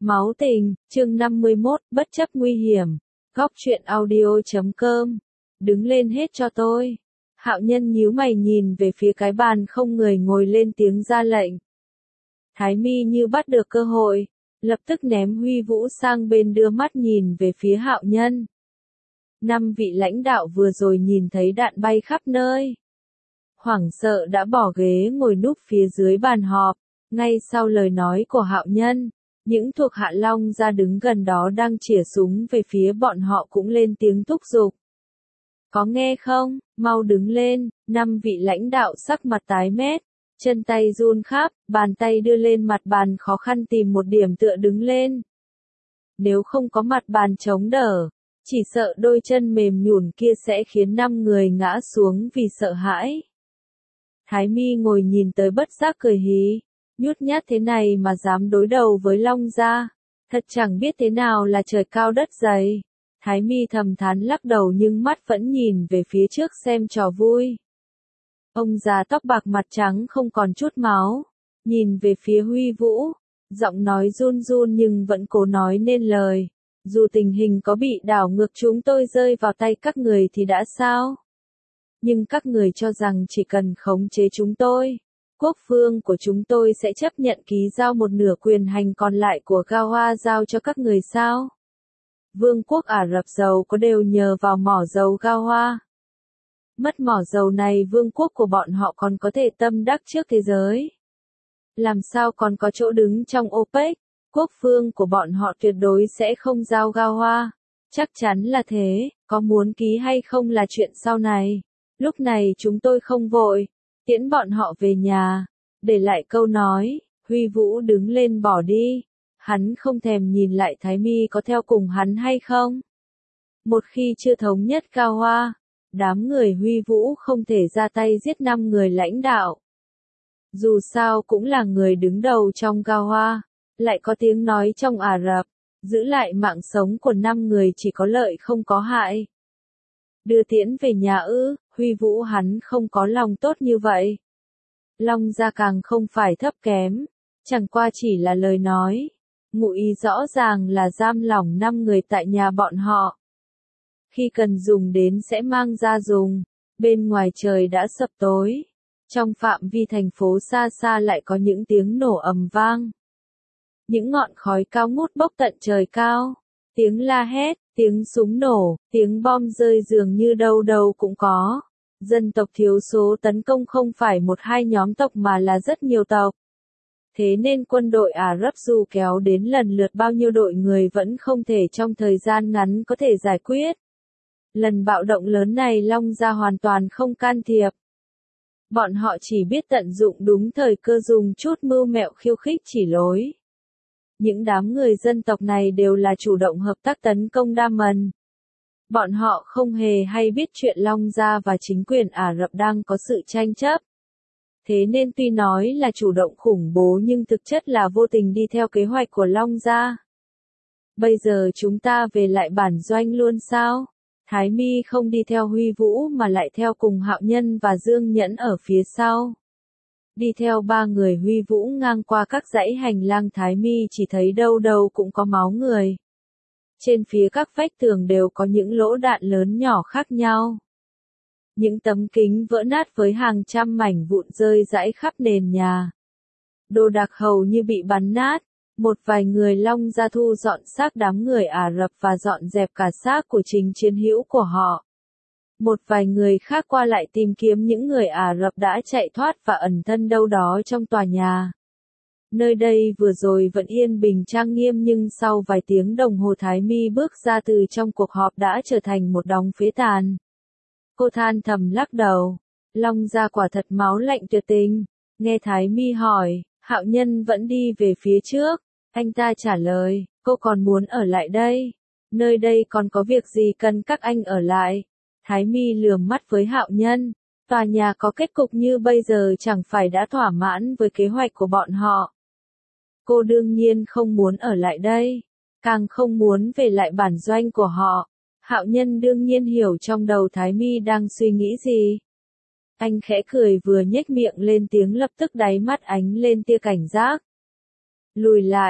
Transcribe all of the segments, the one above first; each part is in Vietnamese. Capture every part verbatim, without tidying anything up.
Máu tình, chương năm mươi mốt, bất chấp nguy hiểm. Góc truyện audio chấm com. Đứng lên hết cho tôi. Hạo Nhân nhíu mày nhìn về phía cái bàn không người ngồi lên tiếng ra lệnh. Thái Mi như bắt được cơ hội, lập tức ném Huy Vũ sang bên đưa mắt nhìn về phía Hạo Nhân. Năm vị lãnh đạo vừa rồi nhìn thấy đạn bay khắp nơi. Hoảng sợ đã bỏ ghế ngồi núp phía dưới bàn họp, ngay sau lời nói của Hạo Nhân. Những thuộc hạ Long gia đứng gần đó đang chĩa súng về phía bọn họ cũng lên tiếng thúc giục. Có nghe không, mau đứng lên, năm vị lãnh đạo sắc mặt tái mét, chân tay run khắp, bàn tay đưa lên mặt bàn khó khăn tìm một điểm tựa đứng lên. Nếu không có mặt bàn chống đỡ, chỉ sợ đôi chân mềm nhũn kia sẽ khiến năm người ngã xuống vì sợ hãi. Thái Mi ngồi nhìn tới bất giác cười hí. Nhút nhát thế này mà dám đối đầu với Long gia, thật chẳng biết thế nào là trời cao đất dày. Thái Mi thầm thán lắc đầu nhưng mắt vẫn nhìn về phía trước xem trò vui. Ông già tóc bạc mặt trắng không còn chút máu, nhìn về phía Huy Vũ, giọng nói run run nhưng vẫn cố nói nên lời. Dù tình hình có bị đảo ngược chúng tôi rơi vào tay các người thì đã sao? Nhưng các người cho rằng chỉ cần khống chế chúng tôi, quốc phương của chúng tôi sẽ chấp nhận ký giao một nửa quyền hành còn lại của Gawa giao cho các người sao? Vương quốc Ả Rập giàu có đều nhờ vào mỏ dầu Gawa. Mất mỏ dầu này vương quốc của bọn họ còn có thể tâm đắc trước thế giới. Làm sao còn có chỗ đứng trong OPEC, quốc phương của bọn họ tuyệt đối sẽ không giao Gawa. Chắc chắn là thế, có muốn ký hay không là chuyện sau này. Lúc này chúng tôi không vội. Tiễn bọn họ về nhà, để lại câu nói, Huy Vũ đứng lên bỏ đi, hắn không thèm nhìn lại Thái Mi có theo cùng hắn hay không. Một khi chưa thống nhất Cao Hoa, đám người Huy Vũ không thể ra tay giết năm người lãnh đạo. Dù sao cũng là người đứng đầu trong Cao Hoa, lại có tiếng nói trong Ả Rập, giữ lại mạng sống của năm người chỉ có lợi không có hại. Đưa tiễn về nhà ư? Huy Vũ hắn không có lòng tốt như vậy. Long gia càng không phải thấp kém, chẳng qua chỉ là lời nói, ngụ ý rõ ràng là giam lỏng năm người tại nhà bọn họ. Khi cần dùng đến sẽ mang ra dùng, bên ngoài trời đã sập tối, trong phạm vi thành phố xa xa lại có những tiếng nổ ầm vang. Những ngọn khói cao ngút bốc tận trời cao, tiếng la hét, tiếng súng nổ, tiếng bom rơi dường như đâu đâu cũng có. Dân tộc thiểu số tấn công không phải một hai nhóm tộc mà là rất nhiều tộc. Thế nên quân đội Ả Rập dù kéo đến lần lượt bao nhiêu đội người vẫn không thể trong thời gian ngắn có thể giải quyết. Lần bạo động lớn này Long gia hoàn toàn không can thiệp. Bọn họ chỉ biết tận dụng đúng thời cơ dùng chút mưu mẹo khiêu khích chỉ lối. Những đám người dân tộc này đều là chủ động hợp tác tấn công Daman. Bọn họ không hề hay biết chuyện Long gia và chính quyền Ả Rập đang có sự tranh chấp. Thế nên tuy nói là chủ động khủng bố nhưng thực chất là vô tình đi theo kế hoạch của Long gia. Bây giờ chúng ta về lại bản doanh luôn sao? Thái Mi không đi theo Huy Vũ mà lại theo cùng Hạo Nhân và Dương Nhẫn ở phía sau. Đi theo ba người Huy Vũ ngang qua các dãy hành lang Thái Mi chỉ thấy đâu đâu cũng có máu người. Trên phía các vách tường đều có những lỗ đạn lớn nhỏ khác nhau. Những tấm kính vỡ nát với hàng trăm mảnh vụn rơi rải khắp nền nhà. Đồ đạc hầu như bị bắn nát, một vài người Long gia thu dọn xác đám người Ả Rập và dọn dẹp cả xác của chính chiến hữu của họ. Một vài người khác qua lại tìm kiếm những người Ả Rập đã chạy thoát và ẩn thân đâu đó trong tòa nhà. Nơi đây vừa rồi vẫn yên bình trang nghiêm nhưng sau vài tiếng đồng hồ Thái Mi bước ra từ trong cuộc họp đã trở thành một đống phế tàn. Cô than thầm lắc đầu. Long gia quả thật máu lạnh tuyệt tình. Nghe Thái Mi hỏi, Hạo Nhân vẫn đi về phía trước. Anh ta trả lời, cô còn muốn ở lại đây. Nơi đây còn có việc gì cần các anh ở lại. Thái Mi lườm mắt với Hạo Nhân. Tòa nhà có kết cục như bây giờ chẳng phải đã thỏa mãn với kế hoạch của bọn họ. Cô đương nhiên không muốn ở lại đây, càng không muốn về lại bản doanh của họ. Hạo Nhân đương nhiên hiểu trong đầu Thái Mi đang suy nghĩ gì. Anh khẽ cười vừa nhếch miệng lên tiếng lập tức đáy mắt ánh lên tia cảnh giác. Lùi lại,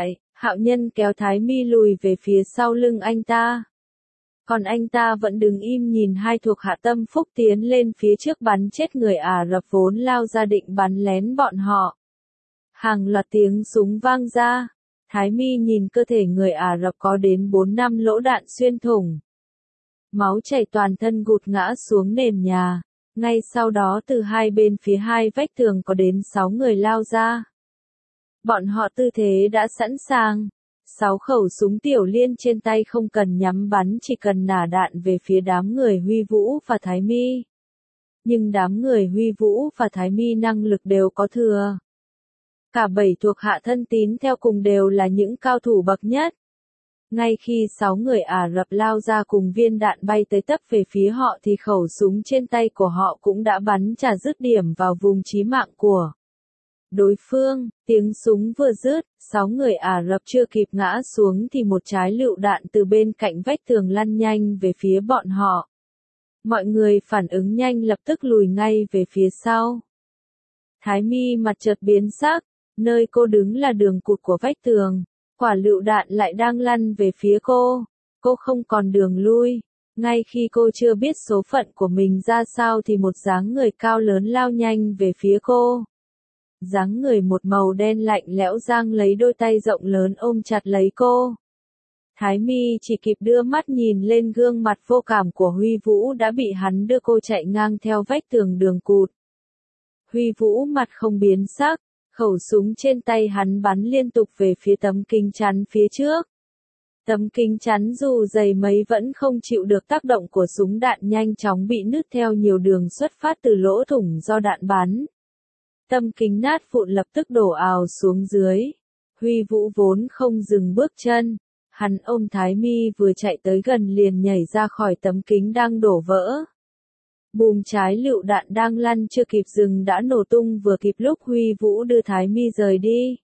Hạo Nhân kéo Thái Mi lùi về phía sau lưng anh ta. Còn anh ta vẫn đứng im nhìn hai thuộc hạ tâm phúc tiến lên phía trước bắn chết người Ả Rập vốn lao ra định bắn lén bọn họ. Hàng loạt tiếng súng vang ra. Thái Mi nhìn cơ thể người Ả Rập có đến bốn năm lỗ đạn xuyên thủng. Máu chảy toàn thân gục ngã xuống nền nhà. Ngay sau đó từ hai bên phía hai vách tường có đến sáu người lao ra. Bọn họ tư thế đã sẵn sàng. Sáu khẩu súng tiểu liên trên tay không cần nhắm bắn, chỉ cần nả đạn về phía đám người Huy Vũ và Thái Mi. Nhưng đám người Huy Vũ và Thái Mi năng lực đều có thừa. Cả bảy thuộc hạ thân tín theo cùng đều là những cao thủ bậc nhất. Ngay khi sáu người Ả Rập lao ra cùng viên đạn bay tới tấp về phía họ thì khẩu súng trên tay của họ cũng đã bắn trả dứt điểm vào vùng chí mạng của đối phương. Tiếng súng vừa dứt, sáu người Ả Rập chưa kịp ngã xuống thì một trái lựu đạn từ bên cạnh vách tường lăn nhanh về phía bọn họ. Mọi người phản ứng nhanh lập tức lùi ngay về phía sau. Thái Mi mặt chợt biến sắc, nơi cô đứng là đường cụt của vách tường. Quả lựu đạn lại đang lăn về phía cô. Cô không còn đường lui. Ngay khi cô chưa biết số phận của mình ra sao thì một dáng người cao lớn lao nhanh về phía cô. Dáng người một màu đen lạnh lẽo giang lấy đôi tay rộng lớn ôm chặt lấy cô. Thái Mi chỉ kịp đưa mắt nhìn lên gương mặt vô cảm của Huy Vũ đã bị hắn đưa cô chạy ngang theo vách tường đường cụt. Huy Vũ mặt không biến sắc. Khẩu súng trên tay hắn bắn liên tục về phía tấm kính chắn phía trước. Tấm kính chắn dù dày mấy vẫn không chịu được tác động của súng đạn, nhanh chóng bị nứt theo nhiều đường xuất phát từ lỗ thủng do đạn bắn. Tấm kính nát vụn lập tức đổ ào xuống dưới. Huy Vũ vốn không dừng bước chân. Hắn ôm Thái Mi vừa chạy tới gần liền nhảy ra khỏi tấm kính đang đổ vỡ. Bùm, trái lựu đạn đang lăn chưa kịp dừng đã nổ tung vừa kịp lúc Huy Vũ đưa Thái Mi rời đi.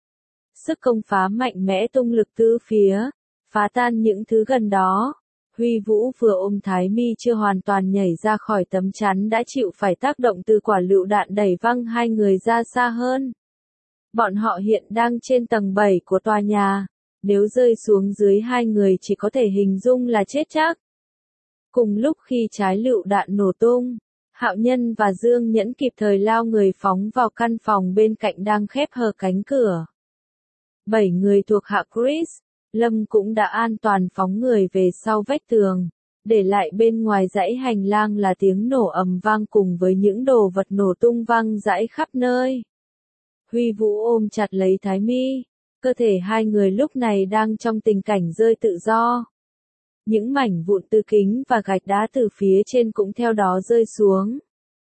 Sức công phá mạnh mẽ tung lực tứ phía, phá tan những thứ gần đó. Huy Vũ vừa ôm Thái Mi chưa hoàn toàn nhảy ra khỏi tấm chắn đã chịu phải tác động từ quả lựu đạn đẩy văng hai người ra xa hơn. Bọn họ hiện đang trên tầng bảy của tòa nhà. Nếu rơi xuống dưới hai người chỉ có thể hình dung là chết chắc. Cùng lúc khi trái lựu đạn nổ tung, Hạo Nhân và Dương Nhẫn kịp thời lao người phóng vào căn phòng bên cạnh đang khép hờ cánh cửa. Bảy người thuộc hạ Chris, Lâm cũng đã an toàn phóng người về sau vách tường, để lại bên ngoài dãy hành lang là tiếng nổ ầm vang cùng với những đồ vật nổ tung văng rãi khắp nơi. Huy Vũ ôm chặt lấy Thái Mi, cơ thể hai người lúc này đang trong tình cảnh rơi tự do. Những mảnh vụn từ kính và gạch đá từ phía trên cũng theo đó rơi xuống.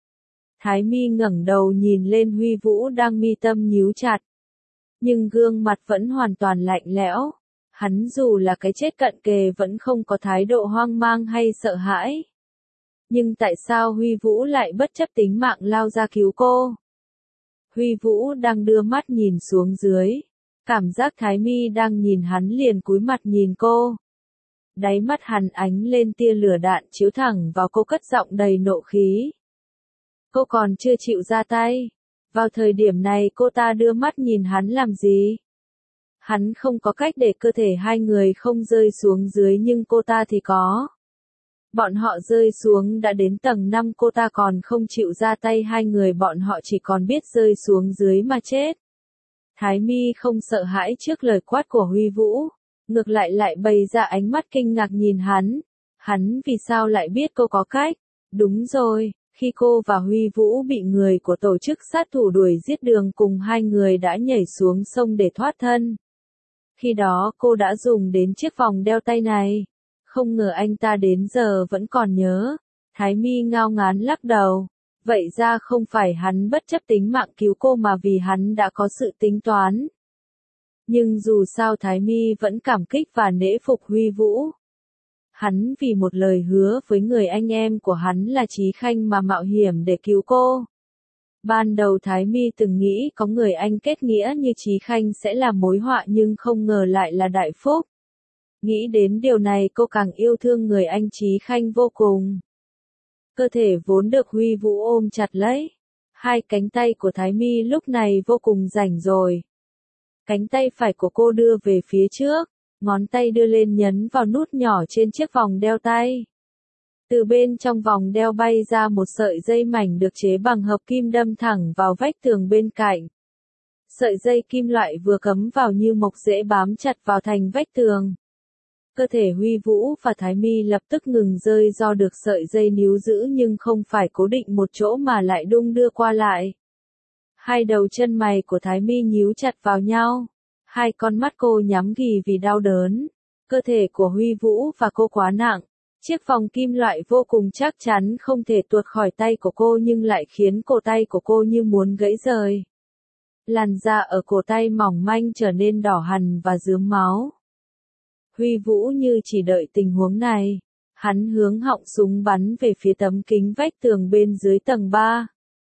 Thái Mi ngẩng đầu nhìn lên Huy Vũ đang mi tâm nhíu chặt. Nhưng gương mặt vẫn hoàn toàn lạnh lẽo. Hắn dù là cái chết cận kề vẫn không có thái độ hoang mang hay sợ hãi. Nhưng tại sao Huy Vũ lại bất chấp tính mạng lao ra cứu cô? Huy Vũ đang đưa mắt nhìn xuống dưới. Cảm giác Thái Mi đang nhìn hắn liền cúi mặt nhìn cô. Đáy mắt hắn ánh lên tia lửa đạn chiếu thẳng vào cô, cất giọng đầy nộ khí. Cô còn chưa chịu ra tay. Vào thời điểm này cô ta đưa mắt nhìn hắn làm gì? Hắn không có cách để cơ thể hai người không rơi xuống dưới nhưng cô ta thì có. Bọn họ rơi xuống đã đến tầng năm, cô ta còn không chịu ra tay, hai người bọn họ chỉ còn biết rơi xuống dưới mà chết. Thái Mi không sợ hãi trước lời quát của Huy Vũ. Ngược lại lại bày ra ánh mắt kinh ngạc nhìn hắn. Hắn vì sao lại biết cô có cách? Đúng rồi, khi cô và Huy Vũ bị người của tổ chức sát thủ đuổi giết đường cùng hai người đã nhảy xuống sông để thoát thân. Khi đó cô đã dùng đến chiếc vòng đeo tay này. Không ngờ anh ta đến giờ vẫn còn nhớ. Thái Mi ngao ngán lắc đầu. Vậy ra không phải hắn bất chấp tính mạng cứu cô mà vì hắn đã có sự tính toán. Nhưng dù sao Thái Mi vẫn cảm kích và nể phục Huy Vũ. Hắn vì một lời hứa với người anh em của hắn là Chí Khanh mà mạo hiểm để cứu cô. Ban đầu Thái Mi từng nghĩ có người anh kết nghĩa như Chí Khanh sẽ là mối họa nhưng không ngờ lại là đại phúc. Nghĩ đến điều này cô càng yêu thương người anh Chí Khanh vô cùng. Cơ thể vốn được Huy Vũ ôm chặt lấy. Hai cánh tay của Thái Mi lúc này vô cùng rảnh rồi. Cánh tay phải của cô đưa về phía trước, ngón tay đưa lên nhấn vào nút nhỏ trên chiếc vòng đeo tay. Từ bên trong vòng đeo bay ra một sợi dây mảnh được chế bằng hợp kim đâm thẳng vào vách tường bên cạnh. Sợi dây kim loại vừa cắm vào như mộc dễ bám chặt vào thành vách tường. Cơ thể Huy Vũ và Thái Mi lập tức ngừng rơi do được sợi dây níu giữ nhưng không phải cố định một chỗ mà lại đung đưa qua lại. Hai đầu chân mày của Thái Mi nhíu chặt vào nhau. Hai con mắt cô nhắm nghì vì đau đớn. Cơ thể của Huy Vũ và cô quá nặng. Chiếc vòng kim loại vô cùng chắc chắn không thể tuột khỏi tay của cô nhưng lại khiến cổ tay của cô như muốn gãy rời. Làn da ở cổ tay mỏng manh trở nên đỏ hằn và rướm máu. Huy Vũ như chỉ đợi tình huống này. Hắn hướng họng súng bắn về phía tấm kính vách tường bên dưới tầng ba.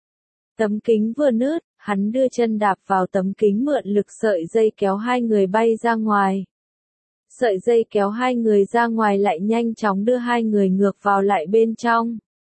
Tấm kính vừa nứt, hắn đưa chân đạp vào tấm kính mượn lực sợi dây kéo hai người bay ra ngoài. Sợi dây kéo hai người ra ngoài lại nhanh chóng đưa hai người ngược vào lại bên trong.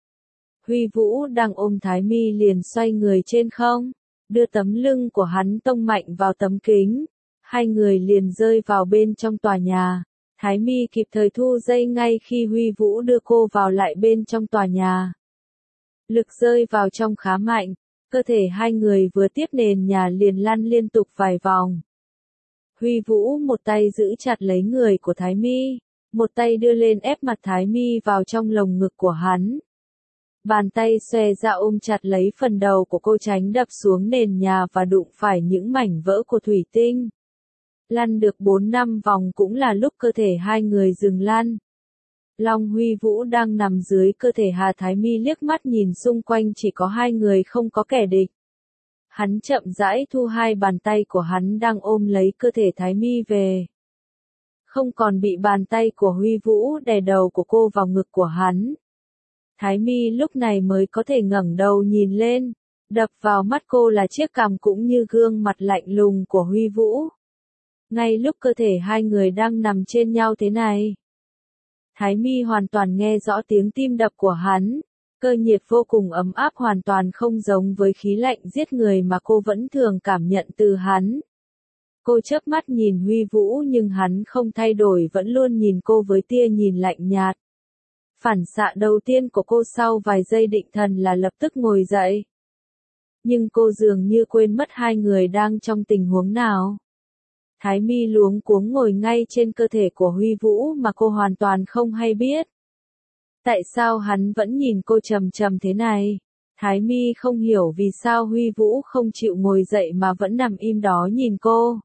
Huy Vũ đang ôm Thái Mi liền xoay người trên không, đưa tấm lưng của hắn tông mạnh vào tấm kính. Hai người liền rơi vào bên trong tòa nhà. Thái Mi kịp thời thu dây ngay khi Huy Vũ đưa cô vào lại bên trong tòa nhà. Lực rơi vào trong khá mạnh, cơ thể hai người vừa tiếp nền nhà liền lăn liên tục vài vòng. Huy Vũ một tay giữ chặt lấy người của Thái Mi, một tay đưa lên ép mặt Thái Mi vào trong lồng ngực của hắn. Bàn tay xòe ra ôm chặt lấy phần đầu của cô tránh đập xuống nền nhà và đụng phải những mảnh vỡ của thủy tinh. Lăn được bốn năm vòng cũng là lúc cơ thể hai người dừng lăn. Long Huy Vũ đang nằm dưới cơ thể Hà Thái Mi liếc mắt nhìn xung quanh chỉ có hai người không có kẻ địch. Hắn chậm rãi thu hai bàn tay của hắn đang ôm lấy cơ thể Thái Mi về. Không còn bị bàn tay của Huy Vũ đè đầu của cô vào ngực của hắn. Thái Mi lúc này mới có thể ngẩng đầu nhìn lên, đập vào mắt cô là chiếc cằm cũng như gương mặt lạnh lùng của Huy Vũ. Ngay lúc cơ thể hai người đang nằm trên nhau thế này, Thái Mi hoàn toàn nghe rõ tiếng tim đập của hắn, cơ nhiệt vô cùng ấm áp hoàn toàn không giống với khí lạnh giết người mà cô vẫn thường cảm nhận từ hắn. Cô chớp mắt nhìn Huy Vũ nhưng hắn không thay đổi vẫn luôn nhìn cô với tia nhìn lạnh nhạt. Phản xạ đầu tiên của cô sau vài giây định thần là lập tức ngồi dậy. Nhưng cô dường như quên mất hai người đang trong tình huống nào. Thái Mi luống cuống ngồi ngay trên cơ thể của Huy Vũ mà cô hoàn toàn không hay biết. Tại sao hắn vẫn nhìn cô trầm trầm thế này? Thái Mi không hiểu vì sao Huy Vũ không chịu ngồi dậy mà vẫn nằm im đó nhìn cô.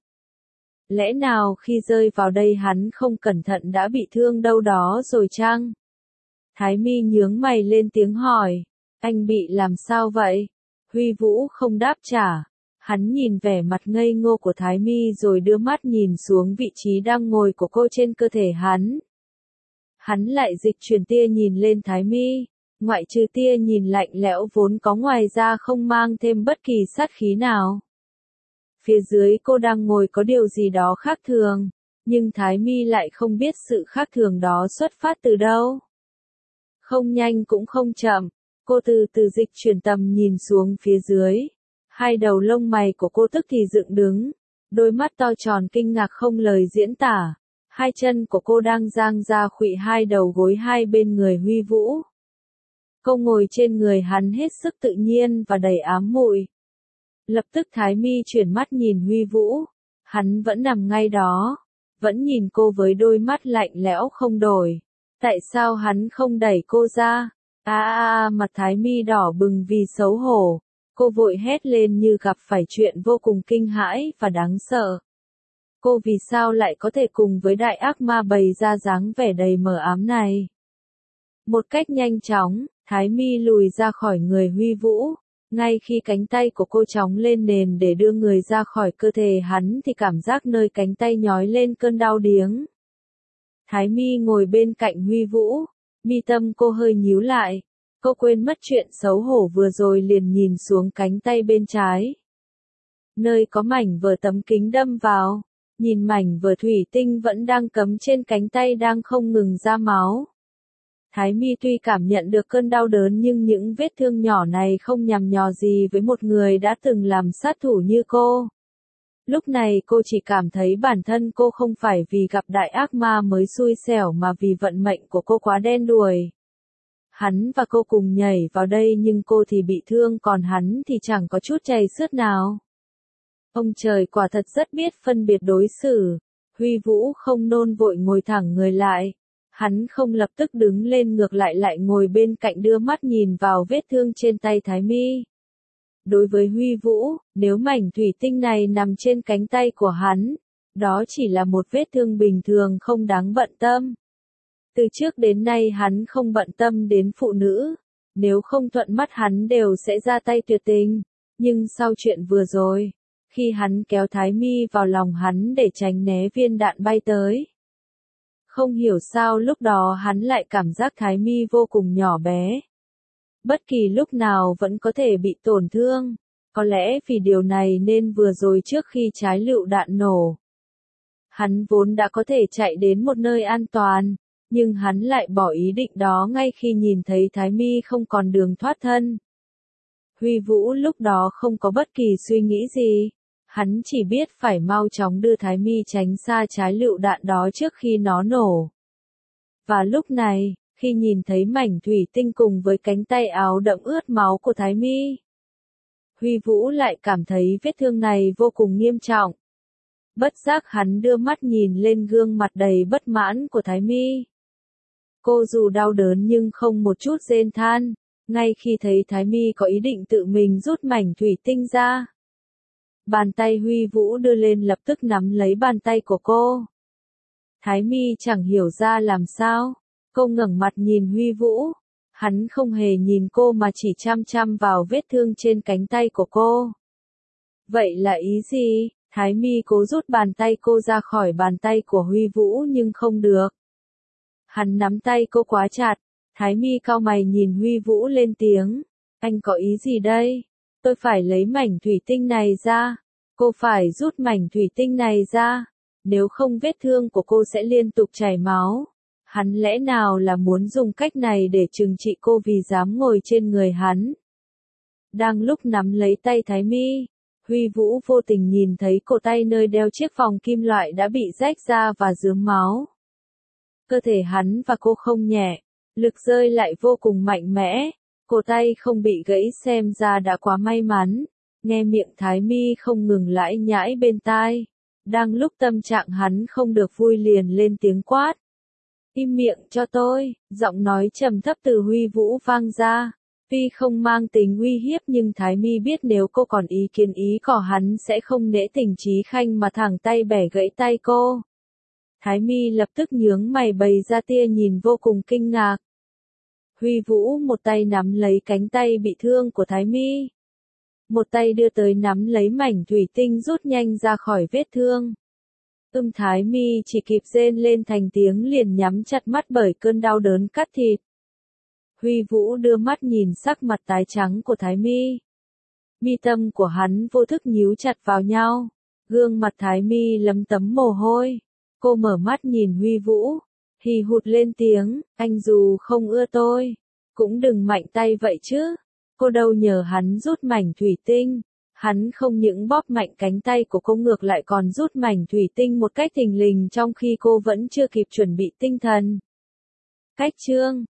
Lẽ nào khi rơi vào đây hắn không cẩn thận đã bị thương đâu đó rồi chăng? Thái Mi nhướng mày lên tiếng hỏi, anh bị làm sao vậy? Huy Vũ không đáp trả. Hắn nhìn vẻ mặt ngây ngô của Thái Mi rồi đưa mắt nhìn xuống vị trí đang ngồi của cô trên cơ thể hắn. Hắn lại dịch chuyển tia nhìn lên Thái Mi, ngoại trừ tia nhìn lạnh lẽo vốn có ngoài ra không mang thêm bất kỳ sát khí nào. Phía dưới cô đang ngồi có điều gì đó khác thường, nhưng Thái Mi lại không biết sự khác thường đó xuất phát từ đâu. Không nhanh cũng không chậm, cô từ từ dịch chuyển tầm nhìn xuống phía dưới. Hai đầu lông mày của cô tức thì dựng đứng, đôi mắt to tròn kinh ngạc không lời diễn tả. Hai chân của cô đang dang ra khuỵu hai đầu gối hai bên người Huy Vũ. Cô ngồi trên người hắn hết sức tự nhiên và đầy ám muội. Lập tức Thái Mi chuyển mắt nhìn Huy Vũ. Hắn vẫn nằm ngay đó, vẫn nhìn cô với đôi mắt lạnh lẽo không đổi. Tại sao hắn không đẩy cô ra? A a a, mặt Thái Mi đỏ bừng vì xấu hổ. Cô vội hét lên như gặp phải chuyện vô cùng kinh hãi và đáng sợ. Cô vì sao lại có thể cùng với đại ác ma bày ra dáng vẻ đầy mờ ám này? Một cách nhanh chóng, Thái Mi lùi ra khỏi người Huy Vũ. Ngay khi cánh tay của cô chóng lên nền để đưa người ra khỏi cơ thể hắn thì cảm giác nơi cánh tay nhói lên cơn đau điếng. Thái Mi ngồi bên cạnh Huy Vũ, mi tâm cô hơi nhíu lại. Cô quên mất chuyện xấu hổ vừa rồi liền nhìn xuống cánh tay bên trái. Nơi có mảnh vỡ tấm kính đâm vào, nhìn mảnh vỡ thủy tinh vẫn đang cắm trên cánh tay đang không ngừng ra máu. Thái Mi tuy cảm nhận được cơn đau đớn nhưng những vết thương nhỏ này không nhằm nhò gì với một người đã từng làm sát thủ như cô. Lúc này cô chỉ cảm thấy bản thân cô không phải vì gặp đại ác ma mới xui xẻo mà vì vận mệnh của cô quá đen đủi. Hắn và cô cùng nhảy vào đây nhưng cô thì bị thương còn hắn thì chẳng có chút chày xước nào. Ông trời quả thật rất biết phân biệt đối xử. Huy Vũ không nôn vội ngồi thẳng người lại. Hắn không lập tức đứng lên ngược lại lại ngồi bên cạnh đưa mắt nhìn vào vết thương trên tay Thái Mi. Đối với Huy Vũ, nếu mảnh thủy tinh này nằm trên cánh tay của hắn, đó chỉ là một vết thương bình thường không đáng bận tâm. Từ trước đến nay hắn không bận tâm đến phụ nữ, nếu không thuận mắt hắn đều sẽ ra tay tuyệt tình, nhưng sau chuyện vừa rồi, khi hắn kéo Thái Mi vào lòng hắn để tránh né viên đạn bay tới. Không hiểu sao lúc đó hắn lại cảm giác Thái Mi vô cùng nhỏ bé. Bất kỳ lúc nào vẫn có thể bị tổn thương, có lẽ vì điều này nên vừa rồi trước khi trái lựu đạn nổ, hắn vốn đã có thể chạy đến một nơi an toàn, nhưng hắn lại bỏ ý định đó ngay khi nhìn thấy Thái Mi không còn đường thoát thân. Huy Vũ lúc đó không có bất kỳ suy nghĩ gì, hắn chỉ biết phải mau chóng đưa Thái Mi tránh xa trái lựu đạn đó trước khi nó nổ. Và lúc này, khi nhìn thấy mảnh thủy tinh cùng với cánh tay áo đẫm ướt máu của Thái Mi, Huy Vũ lại cảm thấy vết thương này vô cùng nghiêm trọng. Bất giác hắn đưa mắt nhìn lên gương mặt đầy bất mãn của Thái Mi. Cô dù đau đớn nhưng không một chút rên than, ngay khi thấy Thái Mi có ý định tự mình rút mảnh thủy tinh ra. Bàn tay Huy Vũ đưa lên lập tức nắm lấy bàn tay của cô. Thái Mi chẳng hiểu ra làm sao, cô ngẩng mặt nhìn Huy Vũ, hắn không hề nhìn cô mà chỉ chăm chăm vào vết thương trên cánh tay của cô. Vậy là ý gì? Thái Mi cố rút bàn tay cô ra khỏi bàn tay của Huy Vũ nhưng không được. Hắn nắm tay cô quá chặt, Thái Mi cau mày nhìn Huy Vũ lên tiếng, anh có ý gì đây? Tôi phải lấy mảnh thủy tinh này ra, cô phải rút mảnh thủy tinh này ra, nếu không vết thương của cô sẽ liên tục chảy máu. Hắn lẽ nào là muốn dùng cách này để trừng trị cô vì dám ngồi trên người hắn? Đang lúc nắm lấy tay Thái Mi, Huy Vũ vô tình nhìn thấy cổ tay nơi đeo chiếc vòng kim loại đã bị rách ra và rướm máu. Cơ thể hắn và cô không nhẹ, lực rơi lại vô cùng mạnh mẽ, cổ tay không bị gãy xem ra đã quá may mắn. Nghe miệng Thái Mi không ngừng lải nhải bên tai, đang lúc tâm trạng hắn không được vui liền lên tiếng quát. Im miệng cho tôi, giọng nói trầm thấp từ Huy Vũ vang ra. Tuy không mang tính uy hiếp nhưng Thái Mi biết nếu cô còn ý kiến ý cỏ hắn sẽ không nể tình Chí Khanh mà thẳng tay bẻ gãy tay cô. Thái Mi lập tức nhướng mày bày ra tia nhìn vô cùng kinh ngạc. Huy Vũ một tay nắm lấy cánh tay bị thương của Thái Mi, một tay đưa tới nắm lấy mảnh thủy tinh rút nhanh ra khỏi vết thương. Ưm Thái Mi chỉ kịp rên lên thành tiếng liền nhắm chặt mắt bởi cơn đau đớn cắt thịt. Huy Vũ đưa mắt nhìn sắc mặt tái trắng của Thái Mi. Mi tâm của hắn vô thức nhíu chặt vào nhau, gương mặt Thái Mi lấm tấm mồ hôi. Cô mở mắt nhìn Huy Vũ, hì hụt lên tiếng, anh dù không ưa tôi, cũng đừng mạnh tay vậy chứ. Cô đâu nhờ hắn rút mảnh thủy tinh, hắn không những bóp mạnh cánh tay của cô ngược lại còn rút mảnh thủy tinh một cách thình lình trong khi cô vẫn chưa kịp chuẩn bị tinh thần. Cách chương